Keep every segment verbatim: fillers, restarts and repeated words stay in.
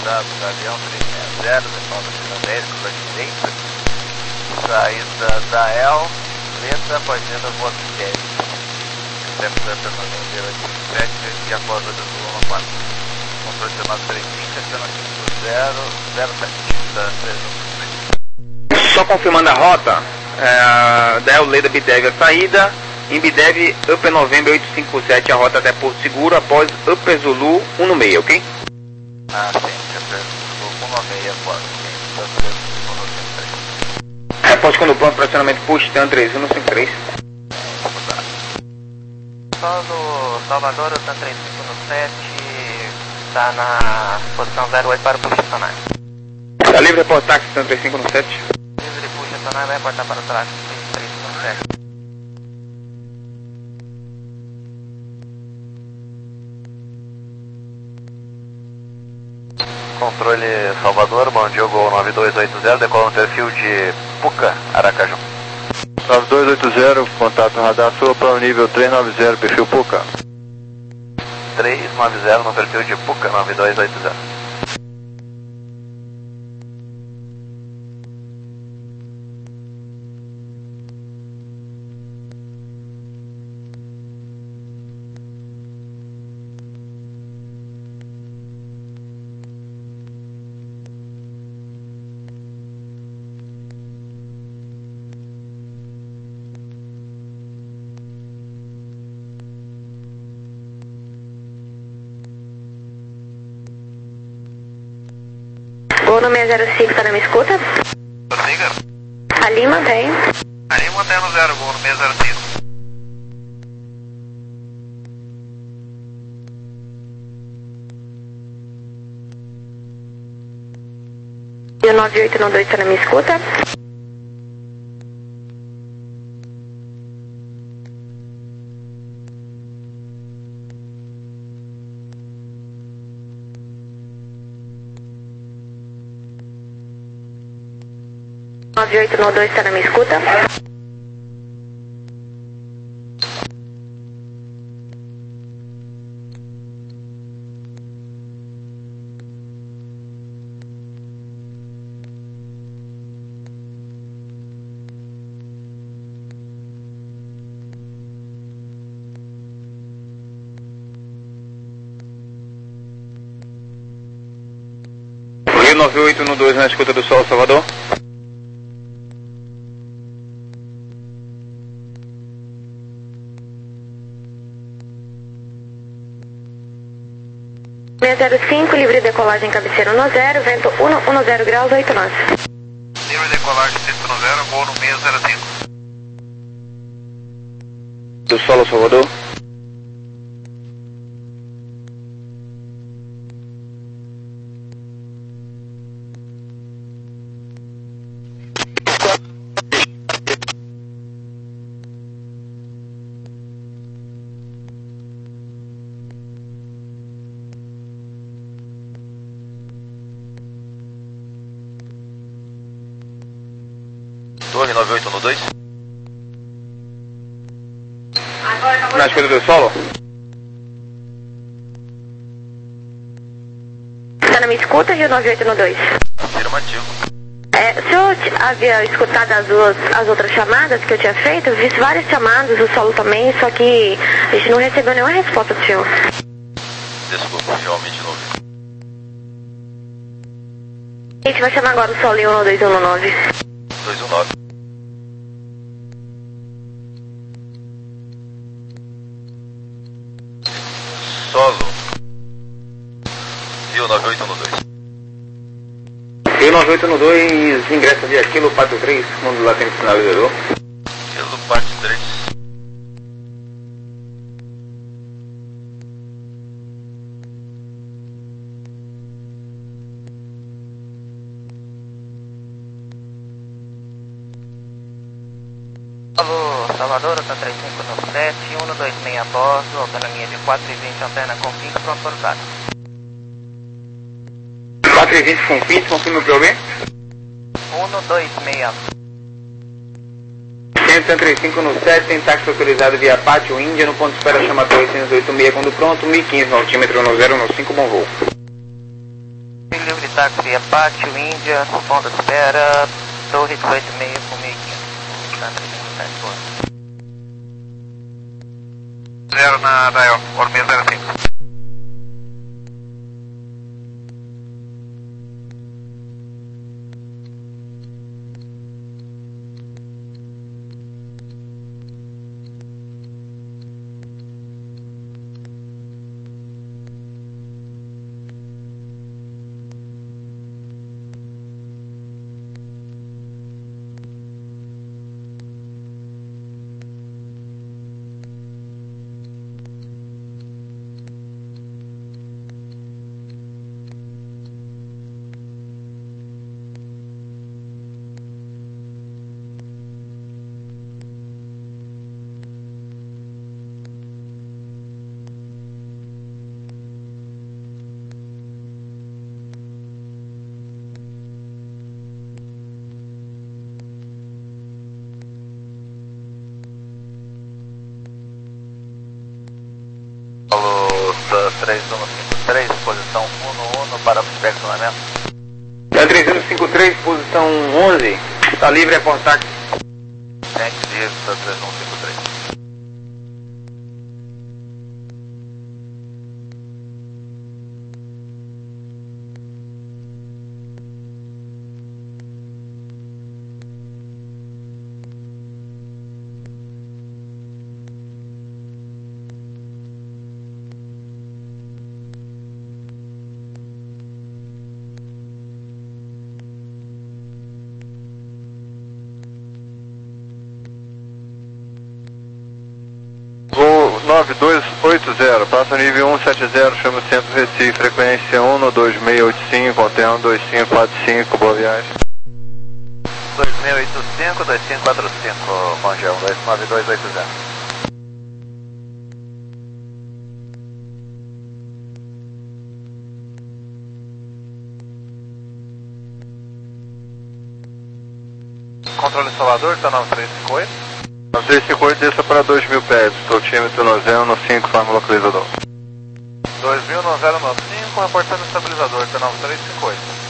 autorizado, Gavião trezentos e sessenta, default dez, curva direita, saída da El, letra, partida Voto dez. Tempo da permanência de sete e após a decisão quatro. Controle chamado três cinco, cinco zero zero sete. Só confirmando a rota, é, Del Leda Bidev a saída, em Bidev Upper November oito cinco sete a rota até Porto Seguro, após Upper Zulu um no meio, ok? Ah, sim, Upper Zulu um no meio após, sim, Repórte quando pronto, pressionamento Push Tan três um cinco três. Solo Salvador, o Tan três cinco no sete, está na posição zero oito para o push sonar. Tá livre, repórte táxi Tan três cinco no sete. Livre push sonar, vai reportar para o tráfego três cinco no sete. Controle Salvador, bom dia, Gol nove dois oito zero, decola no perfil de Puca, Aracaju. nove dois oito zero, contato radar sul para o nível três nove zero, perfil Puca. três nove zero no perfil de Puca, nove dois oito zero. Gol no seis zero cinco, tá na minha escuta? Prossiga. Ali mantém. Ali mantém no zero, Gol no seis zero cinco. E o nove oito nove dois tá na minha escuta? nove oito nove dois tá na minha escuta? Rio nove oito nove dois na escuta do Sol, Salvador. seis zero cinco, livre decolagem cabeceira um zero, vento um zero graus, oito nós. Livre decolagem cinco zero, Gol no seis zero cinco. Do Solo, Salvador. Torre nove oito nove dois. Na escuta do Solo. Tá na minha escuta, Rio nove oito nove dois? Afirmativo. É, se eu havia escutado as, duas, as outras chamadas que eu tinha feito, eu vi várias chamadas, o Solo também, só que a gente não recebeu nenhuma resposta do senhor. Desculpa, realmente não vi. A gente vai chamar agora o Solo em um dois um nove. dois um nove. Solo. Rio nove oito nove dois. Rio nove oito nove dois, ingressa via Kilo Pato três, mundo latente sinalizador. Kilo Pato três. Alô, Salvador, tá três cinco nove sete, um dois seis a bordo, autonomia de quatro e vinte, antena com pinto, pronto para usar. quatro e vinte com pinto, confirma o P O B. um dois seis. cento e trinta e cinco no sete, tem táxi autorizado via Pátio Índia, no ponto de espera chama oitocentos e oitenta e seis, quando pronto, mil e quinze no altímetro no zero no cinco, bom voo. Livre táxi Pátio Índia, ponto de espera, Torre dezoito e meio com mil e quinhentos. Zero na Dial, Ormia zero cinco. três um cinco três, posição um no um para perfeccionamento. três um cinco três, posição onze, está livre, é por táxi. Tank livre, três um cinco três. nove dois oito zero, passa nível cento e setenta, chama o centro Recife, frequência um no dois seis oito cinco, alterno dois cinco quatro cinco, boa viagem. dois seis oito cinco, dois cinco quatro cinco, Mangel, nove dois oito zero. Controle Salvador, tá nove três cinco oito. nove três cinco oito, desça para dois mil pés, altímetro no cinco, forma localizador. dois mil no zero nove cinco, reportando estabilizador, tá nove três cinco oito.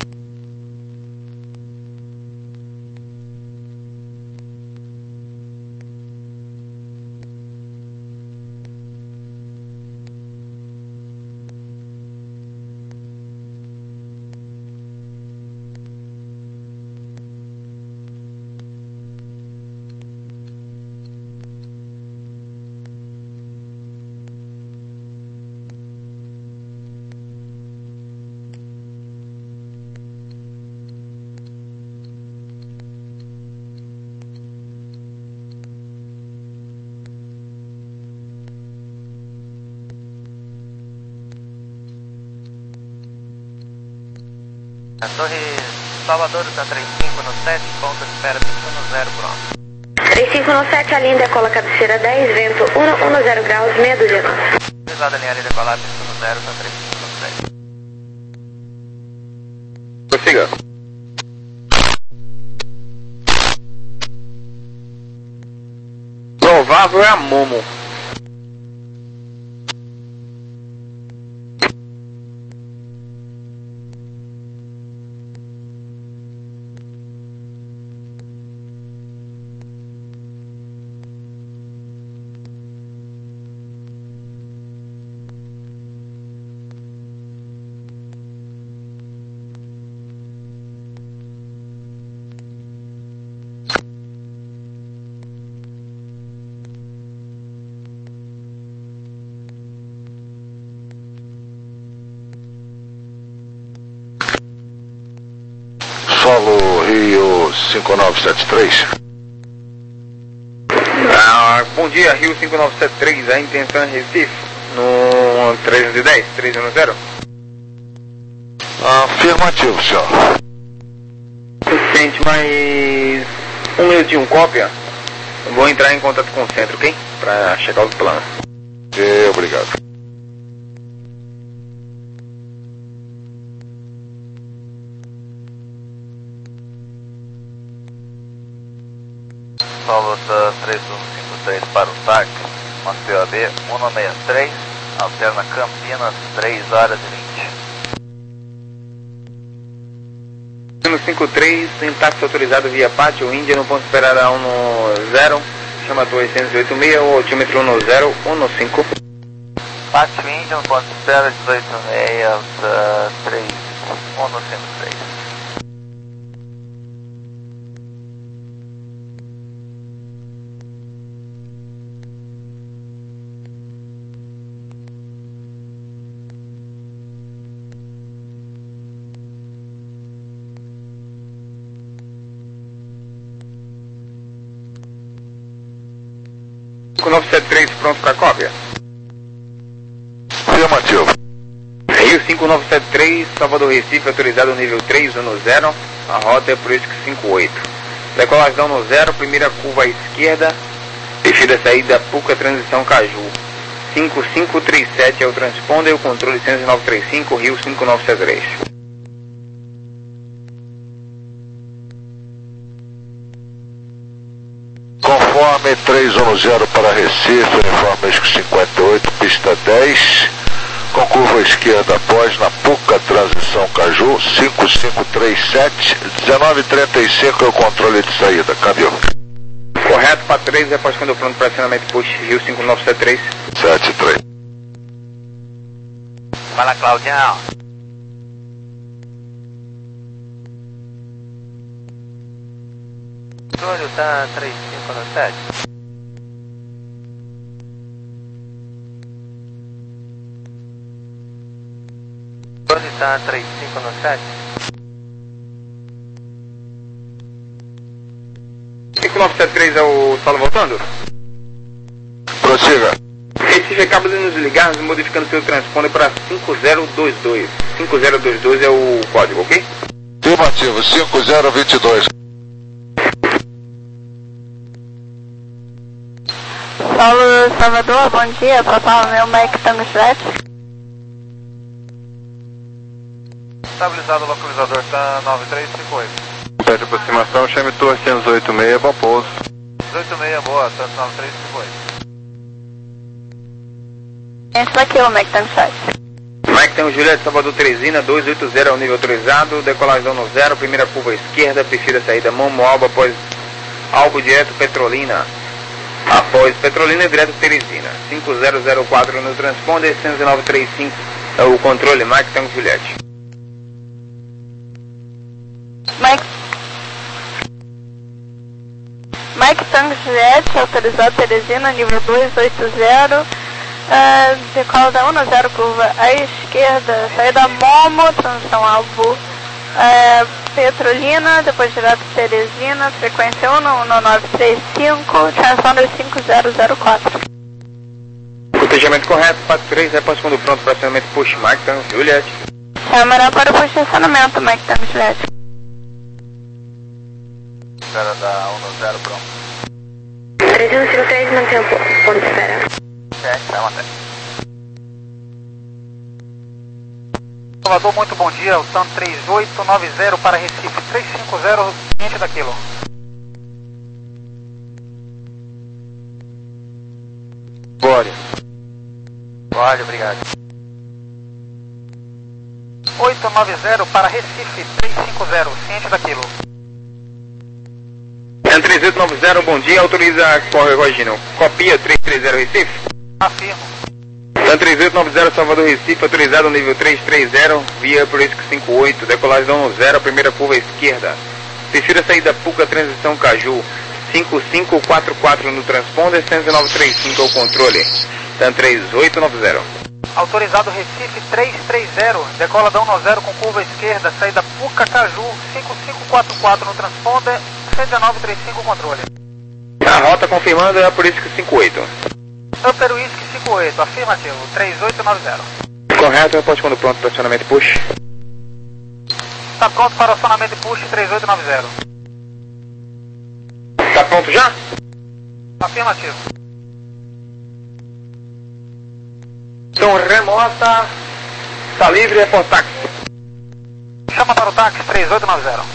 A Torre Salvador está trinta e cinco no sete, ponto de espera piscina no zero, pronto. trinta e cinco no sete, a linha decola cabeceira dez, vento um no zero graus, meia dúzia nove. Utilizada a linha de decolar piscina no zero, está trinta e cinco no sete. Prossiga. Provável é a Momo. Solo Rio cinco nove sete três. Ah, bom dia, Rio cinco nove sete três, a intenção é Recife, no trezentos e dez, três um zero. Afirmativo, senhor. Suficiente, mais um minutinho, cópia. Eu vou entrar em contato com o centro, ok? Pra checar os planos. E, obrigado. Salvador três um cinco três para o táxi, P O B um seis três, alterna Campinas, três horas e vinte. cinco três, em táxi autorizado via Pátio Índia, no ponto esperará um no zero, chama Torre cento e oitenta e seis, o altímetro um zero um cinco. Pátio Índia, no ponto espera dezoito seis, três, um cinco três. cinco nove sete três, pronto para cópia. Afirmativo. Rio cinco nove sete três, Salvador Recife, autorizado nível três, um zero, a rota é por isso que cinco oito. Decolagem no zero, primeira curva à esquerda, descida saída Puca, transição Caju. cinco cinco três sete é o transponder, o controle cento e nove três cinco, Rio cinco nove sete três. Conforme três um zero para Recife, uniforme cinquenta e oito, pista dez, com curva esquerda após na Puca, transição Caju, cinco cinco três sete, dezenove trinta e cinco é o controle de saída, câmbio. Correto para três, após quando pronto para acionamento push, Rio cinco nove sete três. sete três. Fala, Claudião. Júlio, tá três cinco no sete. Júlio, tá três cinco no sete. cinco nove sete três é o solo voltando? Prossiga. Recife acaba de nos ligar, modificando seu transponder para cinco zero dois dois. cinco zero dois dois é o código, ok? Afirmativo, cinco zero dois dois. Paulo Salvador, bom dia, Papai meu Mike Tango sete. Estabilizado o localizador, tá nove três cinco oito. Pede aproximação, chame Torre cento e oitenta e seis, bom pouso. dezoito seis, boa, tá nove três cinco oito. Esse aqui é o Mike Tango sete. Mike Tango Juliette, Salvador Teresina, dois oito zero é o nível autorizado, decolagem no zero, primeira curva esquerda, perfil saída Momo Alba, após Albo direto Petrolina. Após Petrolina, direto Teresina. cinco zero zero quatro no transponder, cento e nove três cinco é o controle, Mike Tango Juliette. Mike... Mike Tango Juliette, autorizado Teresina, nível dois oito zero. Uh, decola da um zero, curva à esquerda, saída Momo, transição Albo, uh, Petrolina, depois direto Teresina, frequência um nove três cinco, transponder cinco zero zero quatro. Cotejamento correto, quatro três, após quando pronto para acionamento push, Mike Tango Juliette. Câmera para o push de acionamento, Mike Tango Juliette. Espera da um zero, pronto. trezentos e cinco três, mantém o ponto de espera. sete, vai manter. Salvador, muito bom dia, o T A M três oito nove zero para Recife, três cinco zero, ciente daquilo. Glória. Glória, obrigado. oito nove zero para Recife, três cinco zero, ciente daquilo. N três oito nove zero, bom dia, autoriza Corregogino. Copia três três zero Recife. Afirmo. N três oito nove zero, Salvador Recife, autorizado nível três três zero, via por isso que cinco oito, decolagem no zero, primeira curva esquerda. Terceira saída Puca, transição Caju. cinco cinco quatro quatro no transponder, cento e nove três cinco é o controle. N três oito nove zero. Autorizado Recife três três zero, decola da um zero com curva esquerda, saída Puca Caju, cinco cinco quatro quatro no transponder, cento e nove três cinco controle. A rota confirmando é por isso que cinco oito. Upper Whisky cinco oito, afirmativo, três oito nove zero. Correto, após quando pronto para acionamento push. Está pronto para acionamento push três oito nove zero. Tá pronto já? Afirmativo. Então remota, está livre, é por táxi. Chama para o táxi três oito nove zero.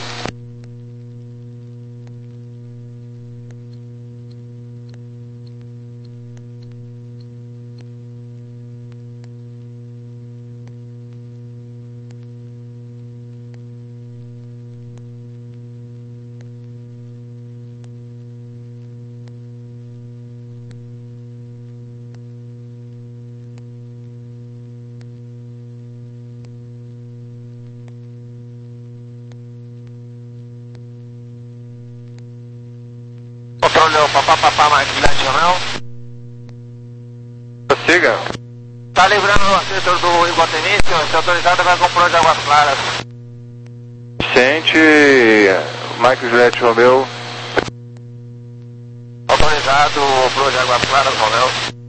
Papapá, Mike Juliette Romeu. Siga. Tá livrando o setor do Iguatemi, senhor. Se autorizado, vai comprar de Águas Claras. Sente, Mike Juliette Romeu. Autorizado, Pro de Águas Claras, Romeu.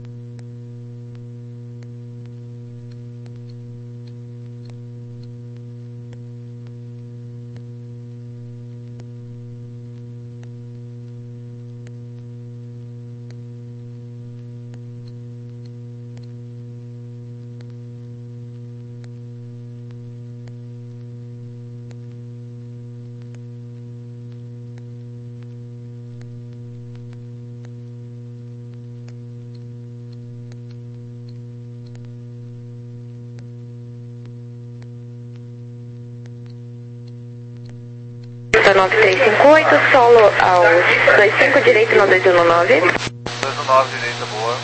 nove três cinco oito, solo aos dois cinco, direito no dois um nove. dois um nove, direita, boa.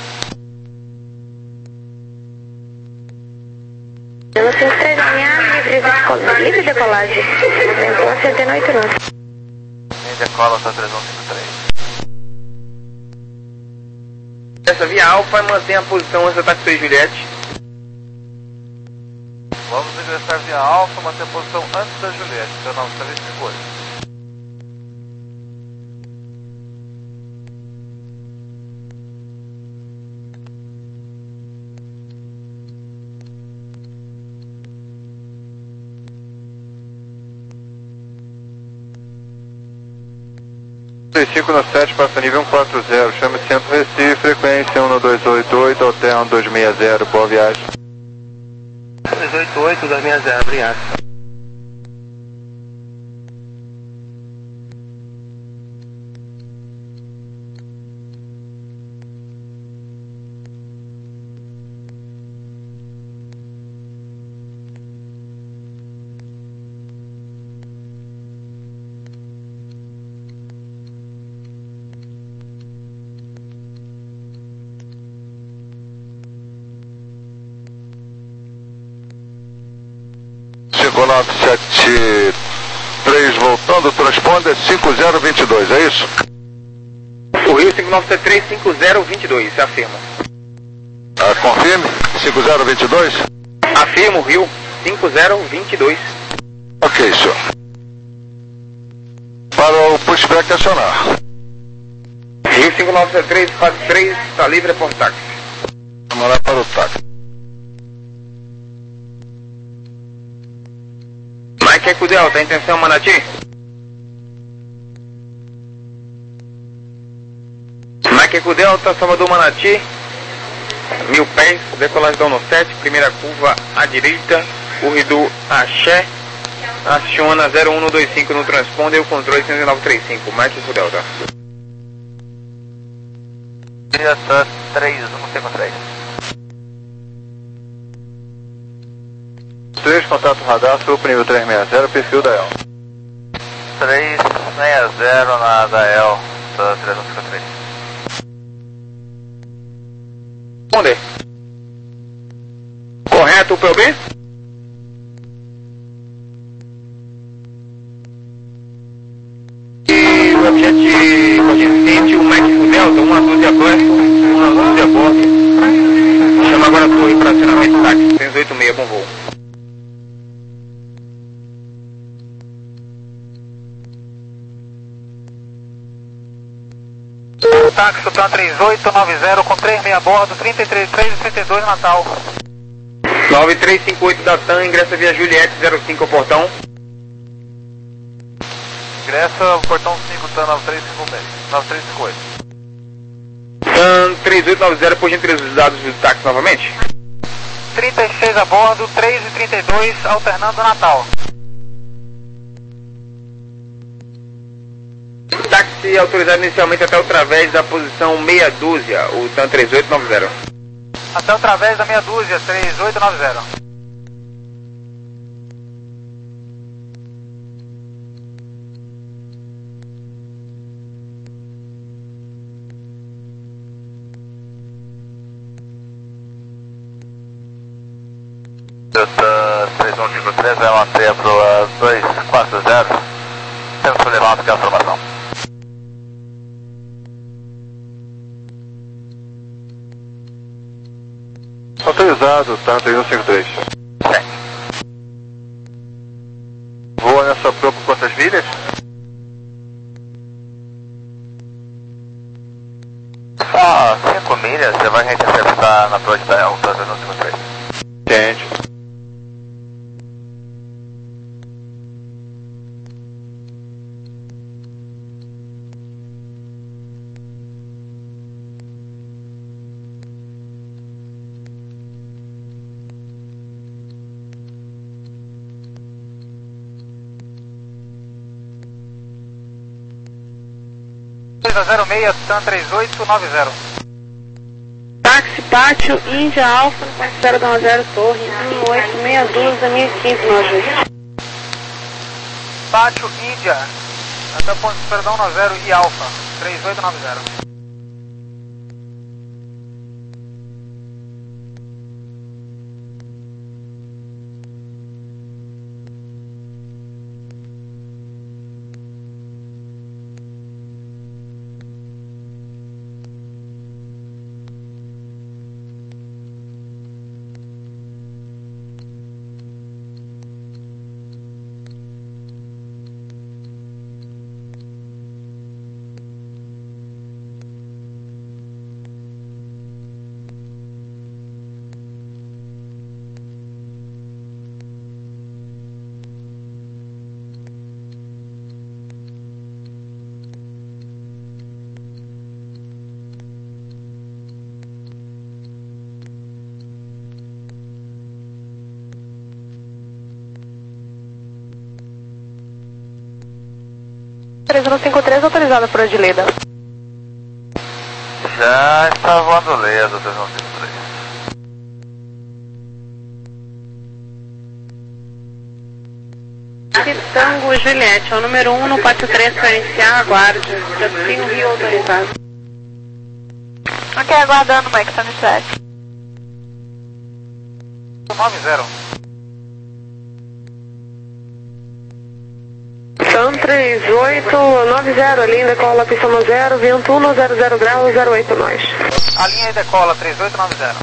Pelo cinco três alinhar, livre, decola, livre decolagem. Movimento cento e oito nove. Em decola, só três um cinco três. Essa via Alfa mantém a posição antes do ataque seis Juliette. Vamos ingressar via Alfa, manter a posição antes da Juliette, seu nove três cinco oito. trinta e cinco no sete, passa nível cento e quarenta, chame Centro Recife, frequência um dois oito oito, alterno dois seis zero, boa viagem. dois oito oito, dois seis zero, obrigado. cinco nove sete três voltando, transponder cinco zero dois dois, é isso? O Rio cinco nove sete três cinco zero dois dois, afirma. Ah, confirme, cinco zero dois dois? Afirma o Rio cinco zero dois dois. Ok, senhor. Para o pushback acionar. Rio cinco nove sete três, quatro três, está livre por táxi. Vamos lá para o táxi. Mike Eco Delta, a intenção Manati? Mike Eco Delta, Salvador Manati, mil pés, decolagem no sete, primeira curva à direita, corredor Axé, aciona zero um dois cinco no transponder e o controle cento e nove três cinco, Mike Eco Delta. Direção três um cinco três. três, contato radar, super nível três seis zero, perfil da E L. três seis zero na da E L, três um cinco três. Responder. Correto, P O B? E o objeto consciente, o Mike Eco Delta, uma doze abaixo, uma doze a bordo. Chama agora a torre para acionamento táxi, cento e oito seis, bom voo. Táxi Plan três oito nove zero com três seis a bordo, trinta e três, três e trinta e dois Natal. nove três cinco oito da TAM, ingressa via Juliette zero cinco ao portão. Ingressa o portão cinco, TAM nove três cinco seis, nove três cinco oito. TAM três oito nove zero, por gentileza os dados do táxi novamente. trinta e seis a bordo, três e trinta e dois, alternando Natal. Táxi autorizado inicialmente até o través da posição meia dúzia, o TAM três oito nove zero. Até o través da meia dúzia, três oito nove zero. três um cinco três, vai manter para o dois quatro zero. Temos que levar a formação. autorizado, tá três um cinco três. Sim. Voa nessa proa por quantas milhas? Só cinco milhas, você vai interceptar na proa de Dael, tá três um cinco três. Entende. zero seis, T A M três oito nove zero. Táxi, pátio, Índia, Alfa, no ponto zero dois zero, torre, um oito seis dois, da minha quinze, nove. Pátio, Índia, até ponto perdão, nove zero e Alfa, três oito nove zero. três um cinco três autorizada por Adileda. Já está voando leso, três um cinco três. Tango Juliette, é o número um no pátio três para iniciar, aguarde. Já tem o Rio autorizado. Ok, aguardando, Mike, tá no chat. nove zero. Sam três oito nove zero, linha decola pista no zero, vento um zero zero graus, zero oito nós. A linha decola três oito nove zero.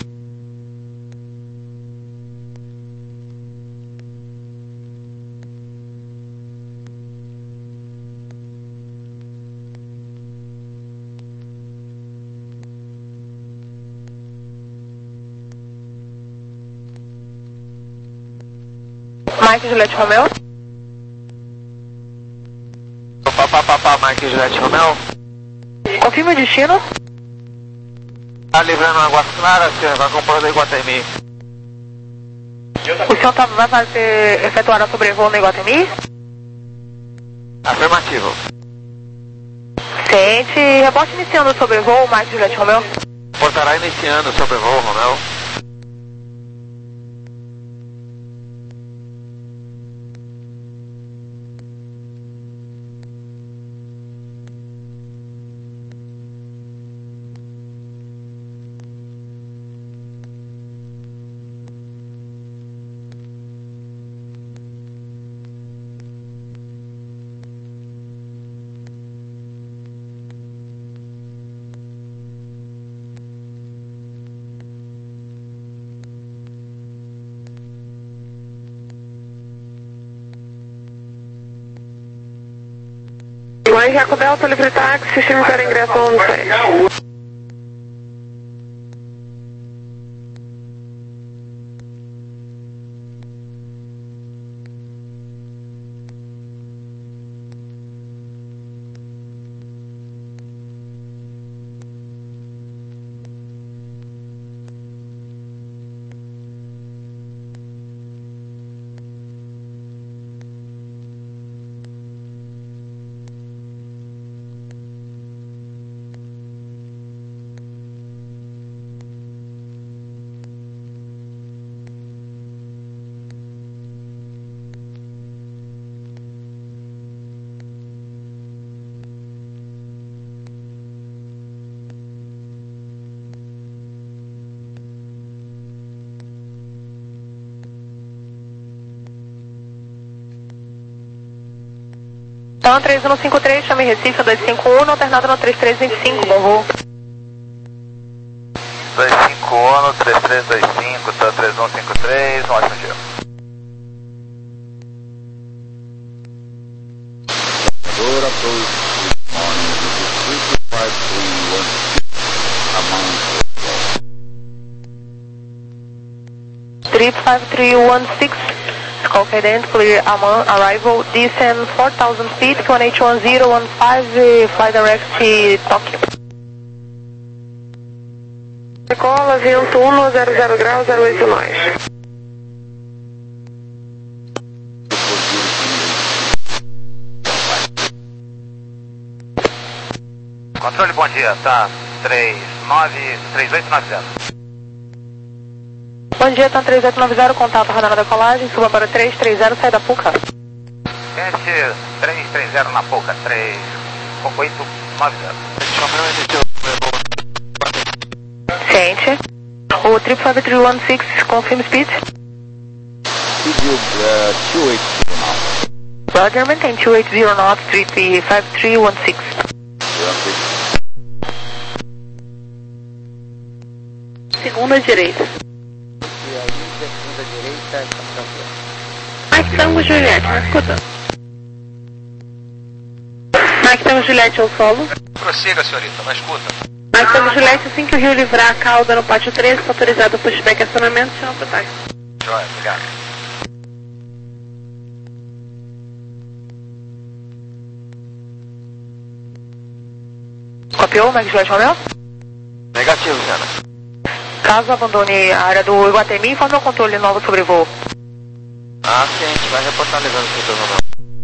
Mike Juliette Romeo. Papapá, Mike Juliette Romeo. Confirma o destino. Tá livrando Águas Claras, senhor, vai acompanhando aí Iguatemi. O senhor tá, vai fazer, efetuar a sobrevoo no Iguatemi? Afirmativo. Sente, reporte iniciando o sobrevoo, Mike Juliette Romeo. Portará iniciando o sobrevoo, Romeo. Mãe Jaco Delta, livre táxi, sistema para ingresso no site. Então, três um cinco três, chame Recife, dois cinco um, alternado no três três dois cinco, bom voo. dois cinco um, três três dois cinco, tá um cinco três, um ótimo dia. three five three one six, Skull Cadence, clear Amman, arrival, descend four thousand feet, one H one zero one five, fly direct Tokyo. Decola, vento um, zero zero graus, zero oito nós. Controle, bom dia, tá três nove, três oito nove zero. Bom dia, tá três oito nove zero, contato radar na decolagem, suba para três três zero, sai da Puca. Gente, três três zero na Puca, três oito nove zero. Ciente. O three five three one six, confirm speed. Speed uh, two eight zero knots. Roger, maintain two eight zero knots, three five three one six. Segunda direita. E aí, segunda direita, estamos tranquilos. Mike Tango Juliette, me escuta. Mike Tango Juliette, eu solo. Prossiga, senhorita, na escuta. Mike Tango Juliette, assim que o Rio livrar a cauda no pátio três, autorizado o pushback e acionamento, chama pro táxi. Joia, obrigado. Copiou, Mike Juliette Romeu? Negativo, Zena. Caso abandone a área do Iguatemi, informe o controle novo sobre voo. Ah, sim, a gente vai reportar ligando o seu nome.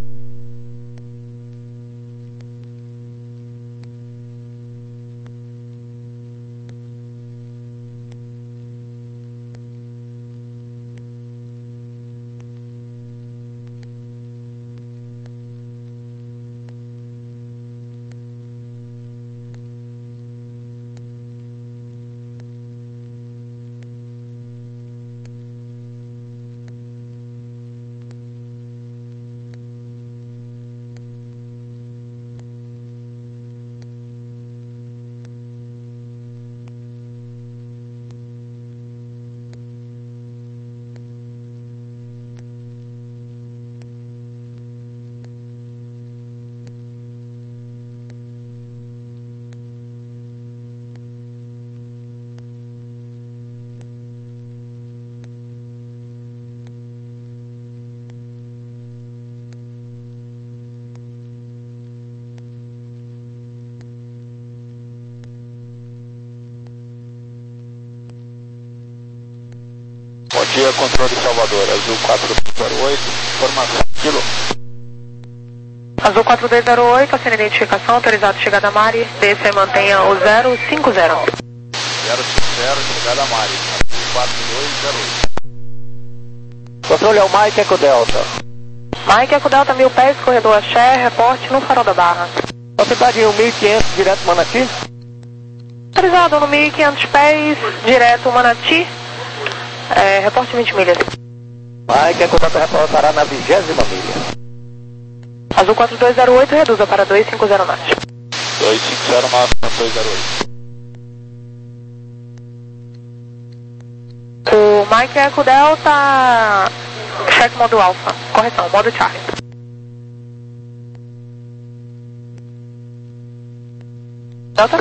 Bom dia, controle Salvador, Azul quatro zero oito, informação, quilo. Azul quatro dois zero oito, assina identificação, autorizado chegada a Mari, D C mantenha o zero cinco zero. zero cinco zero, chegada a Mari, Azul quatro dois zero oito. Controle é o Mike Eco Delta. Mike Eco Delta, mil pés, corredor Axé, reporte no farol da Barra. Velocidade mil e quinhentos, direto Manati. Autorizado no mil e quinhentos pés, direto Manati, é, reporte vinte milhas. Mike Eco Delta reportará na vigésima milha. Azul quatro dois zero oito, reduza para dois cinco zero knots. dois cinco zero máximo dois zero oito. O Mike Eco Delta, cheque modo alfa, correção, modo Charlie. Delta.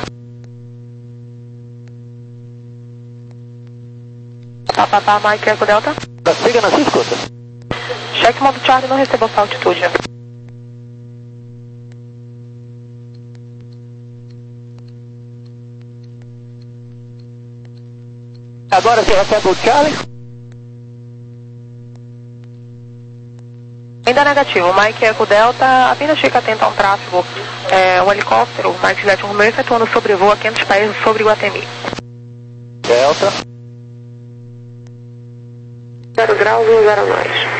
Tá, tá, tá, Mike Eco Delta. Prossiga na sua escuta. Cheque modo Charlie, não recebeu sua altitude. Agora você recebe o Charlie? Ainda negativo, o Mike Eco Delta apenas fica atento a um tráfego, é, um helicóptero, o Mike Juliette Romeu, efetuando sobrevoo a quinhentos pés sobre Iguatemi. Delta. zero graus, um zero nós.